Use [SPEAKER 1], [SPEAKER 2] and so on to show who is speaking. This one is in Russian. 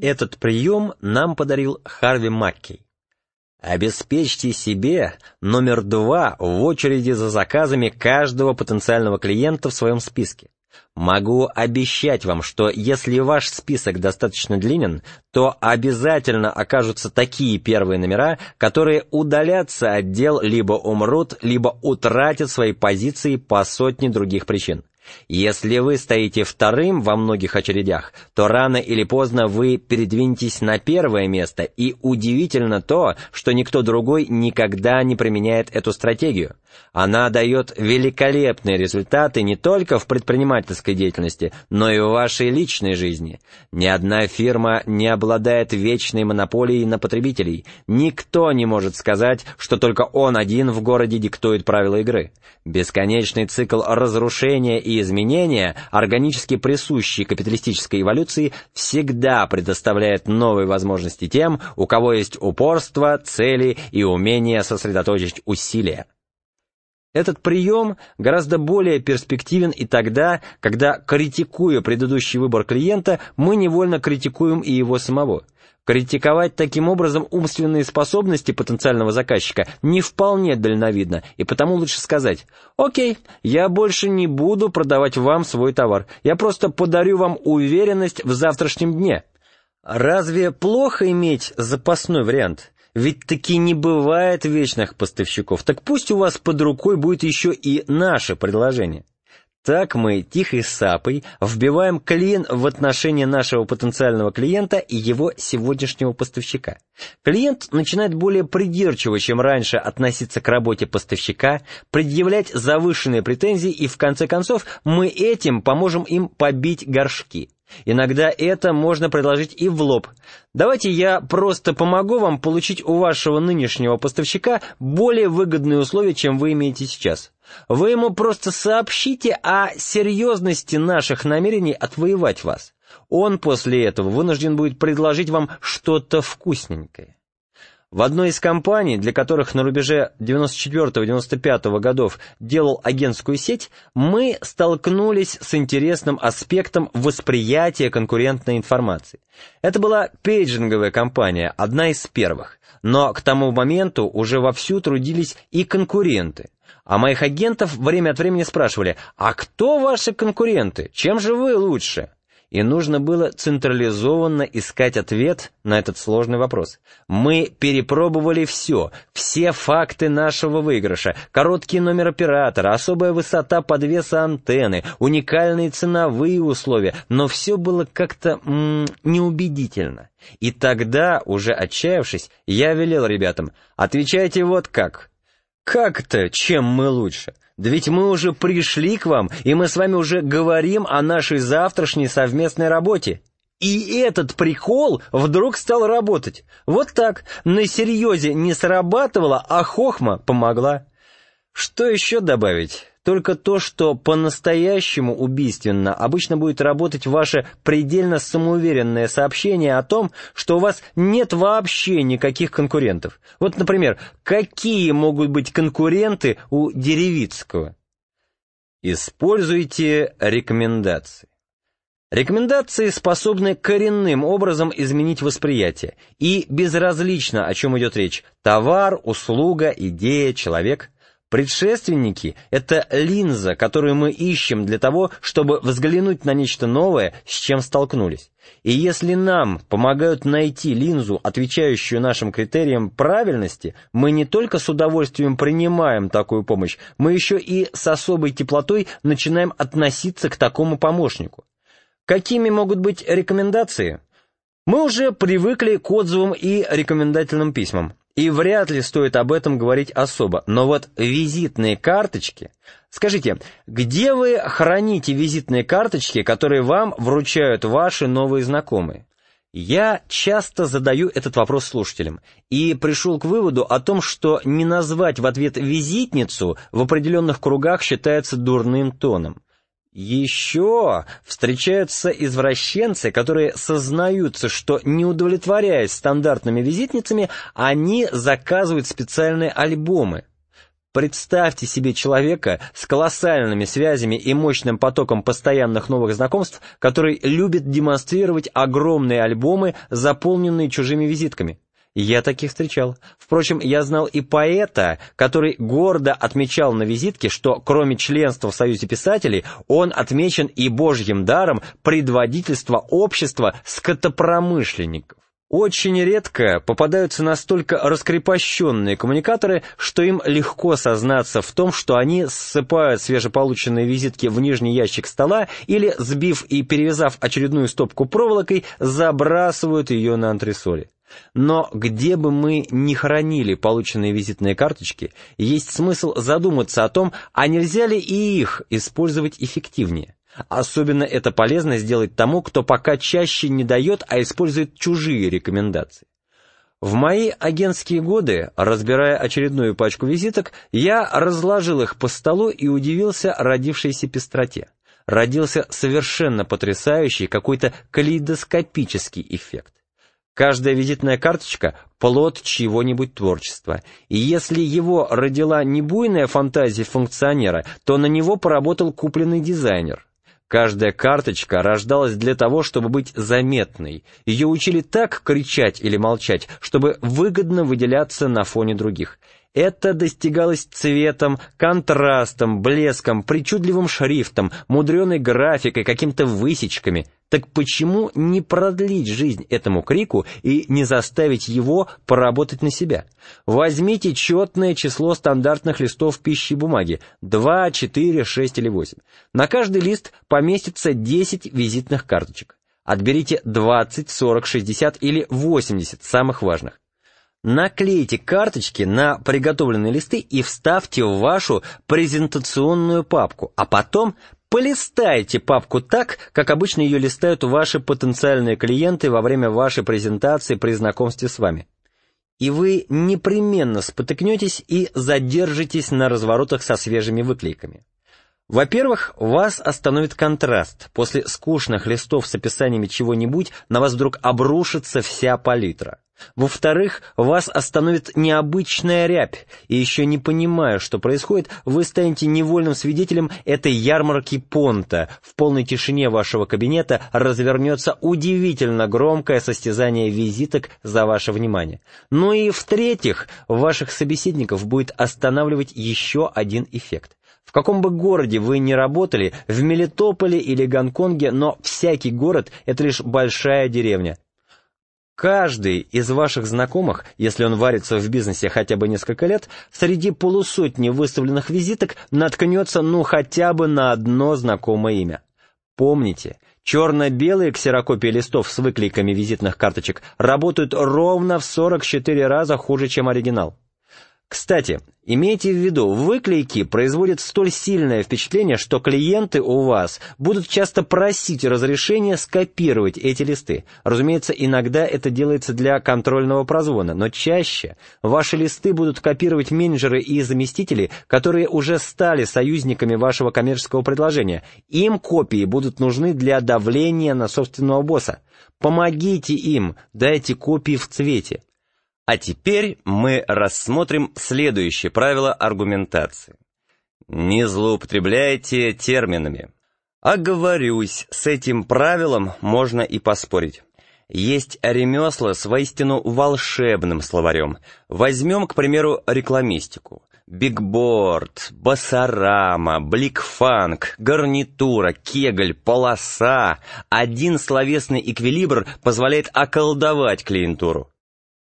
[SPEAKER 1] Этот прием нам подарил Харви Маккей. Обеспечьте себе номер 2 в очереди за заказами каждого потенциального клиента в своем списке. Могу обещать вам, что если ваш список достаточно длинен, то обязательно окажутся такие первые номера, которые удалятся от дел, либо умрут, либо утратят свои позиции по сотне других причин. Если вы стоите вторым во многих очередях, то рано или поздно вы передвинетесь на первое место, и удивительно то, что никто другой никогда не применяет эту стратегию. Она дает великолепные результаты не только в предпринимательской деятельности, но и в вашей личной жизни. Ни одна фирма не обладает вечной монополией на потребителей. Никто не может сказать, что только он один в городе диктует правила игры. Бесконечный цикл разрушения и изменения, органически присущий капиталистической эволюции, всегда предоставляет новые возможности тем, у кого есть упорство, цели и умение сосредоточить усилия. Этот прием гораздо более перспективен и тогда, когда, критикуя предыдущий выбор клиента, мы невольно критикуем и его самого. Критиковать таким образом умственные способности потенциального заказчика не вполне дальновидно, и потому лучше сказать: «Окей, я больше не буду продавать вам свой товар, я просто подарю вам уверенность в завтрашнем дне». Разве плохо иметь запасной вариант? Ведь таки не бывает вечных поставщиков, так пусть у вас под рукой будет еще и наше предложение. Так мы тихой сапой вбиваем клин в отношения нашего потенциального клиента и его сегодняшнего поставщика. Клиент начинает более придирчиво, чем раньше, относиться к работе поставщика, предъявлять завышенные претензии, и в конце концов мы этим поможем им побить горшки. Иногда это можно предложить и в лоб. Давайте я просто помогу вам получить у вашего нынешнего поставщика более выгодные условия, чем вы имеете сейчас. Вы ему просто сообщите о серьезности наших намерений отвоевать вас. Он после этого вынужден будет предложить вам что-то вкусненькое. В одной из компаний, для которых на рубеже 94-95 годов делал агентскую сеть, мы столкнулись с интересным аспектом восприятия конкурентной информации. Это была пейджинговая компания, одна из первых, но к тому моменту уже вовсю трудились и конкуренты. А моих агентов время от времени спрашивали: «А кто ваши конкуренты? Чем же вы лучше?» И нужно было централизованно искать ответ на этот сложный вопрос. Мы перепробовали все факты нашего выигрыша: короткий номер оператора, особая высота подвеса антенны, уникальные ценовые условия, но все было как-то неубедительно. И тогда, уже отчаявшись, я велел ребятам: «Отвечайте вот как». «Как-то, чем мы лучше? Да ведь мы уже пришли к вам, и мы с вами уже говорим о нашей завтрашней совместной работе». И этот прикол вдруг стал работать. Вот так, на серьезе не срабатывало, а хохма помогла. Что еще добавить? Только то, что по-настоящему убийственно обычно будет работать ваше предельно самоуверенное сообщение о том, что у вас нет вообще никаких конкурентов. Вот, например, какие могут быть конкуренты у Деревицкого? Используйте рекомендации. Рекомендации способны коренным образом изменить восприятие, и безразлично, о чем идет речь: товар, услуга, идея, человек. Предшественники — это линза, которую мы ищем для того, чтобы взглянуть на нечто новое, с чем столкнулись. И если нам помогают найти линзу, отвечающую нашим критериям правильности, мы не только с удовольствием принимаем такую помощь, мы еще и с особой теплотой начинаем относиться к такому помощнику. Какими могут быть рекомендации? Мы уже привыкли к отзывам и рекомендательным письмам, и вряд ли стоит об этом говорить особо. Но вот визитные карточки... Скажите, где вы храните визитные карточки, которые вам вручают ваши новые знакомые? Я часто задаю этот вопрос слушателям и пришел к выводу о том, что не назвать в ответ визитницу в определенных кругах считается дурным тоном. Еще встречаются извращенцы, которые сознаются, что, не удовлетворяясь стандартными визитницами, они заказывают специальные альбомы. Представьте себе человека с колоссальными связями и мощным потоком постоянных новых знакомств, который любит демонстрировать огромные альбомы, заполненные чужими визитками. Я таких встречал. Впрочем, я знал и поэта, который гордо отмечал на визитке, что кроме членства в Союзе писателей, он отмечен и Божьим даром предводительства общества скотопромышленников. Очень редко попадаются настолько раскрепощенные коммуникаторы, что им легко сознаться в том, что они ссыпают свежеполученные визитки в нижний ящик стола или, сбив и перевязав очередную стопку проволокой, забрасывают ее на антресоли. Но где бы мы ни хранили полученные визитные карточки, есть смысл задуматься о том, а нельзя ли и их использовать эффективнее. Особенно это полезно сделать тому, кто пока чаще не дает, а использует чужие рекомендации. В мои агентские годы, разбирая очередную пачку визиток, я разложил их по столу и удивился родившейся пестроте. Родился совершенно потрясающий, какой-то калейдоскопический эффект. Каждая визитная карточка – плод чьего-нибудь творчества, и если его родила не буйная фантазия функционера, то на него поработал купленный дизайнер. Каждая карточка рождалась для того, чтобы быть заметной. Ее учили так кричать или молчать, чтобы выгодно выделяться на фоне других. Это достигалось цветом, контрастом, блеском, причудливым шрифтом, мудреной графикой, какими-то высечками. Так почему не продлить жизнь этому крику и не заставить его поработать на себя? Возьмите четное число стандартных листов пищи и бумаги – 2, 4, 6 или 8. На каждый лист поместится 10 визитных карточек. Отберите 20, 40, 60 или 80 самых важных. Наклейте карточки на приготовленные листы и вставьте в вашу презентационную папку, а потом полистайте папку так, как обычно ее листают ваши потенциальные клиенты во время вашей презентации при знакомстве с вами. И вы непременно спотыкнетесь и задержитесь на разворотах со свежими выклейками. Во-первых, вас остановит контраст. После скучных листов с описаниями чего-нибудь на вас вдруг обрушится вся палитра. Во-вторых, вас остановит необычная рябь, и еще не понимая, что происходит, вы станете невольным свидетелем этой ярмарки понта. В полной тишине вашего кабинета развернется удивительно громкое состязание визиток за ваше внимание. Ну и в-третьих, ваших собеседников будет останавливать еще один эффект. В каком бы городе вы ни работали, в Мелитополе или Гонконге, но всякий город – это лишь большая деревня. Каждый из ваших знакомых, если он варится в бизнесе хотя бы несколько лет, среди полусотни выставленных визиток наткнется хотя бы на одно знакомое имя. Помните, черно-белые ксерокопии листов с выклейками визитных карточек работают ровно в 44 раза хуже, чем оригинал. Кстати, имейте в виду, выклейки производят столь сильное впечатление, что клиенты у вас будут часто просить разрешения скопировать эти листы. Разумеется, иногда это делается для контрольного прозвона, но чаще ваши листы будут копировать менеджеры и заместители, которые уже стали союзниками вашего коммерческого предложения. Им копии будут нужны для давления на собственного босса. Помогите им, дайте копии в цвете. А теперь мы рассмотрим следующее правило аргументации. Не злоупотребляйте терминами. Оговорюсь, с этим правилом можно и поспорить. Есть ремесла с воистину волшебным словарем. Возьмем, к примеру, рекламистику. Бигборд, басарама, бликфанк, гарнитура, кегль, полоса. Один словесный эквилибр позволяет околдовать клиентуру.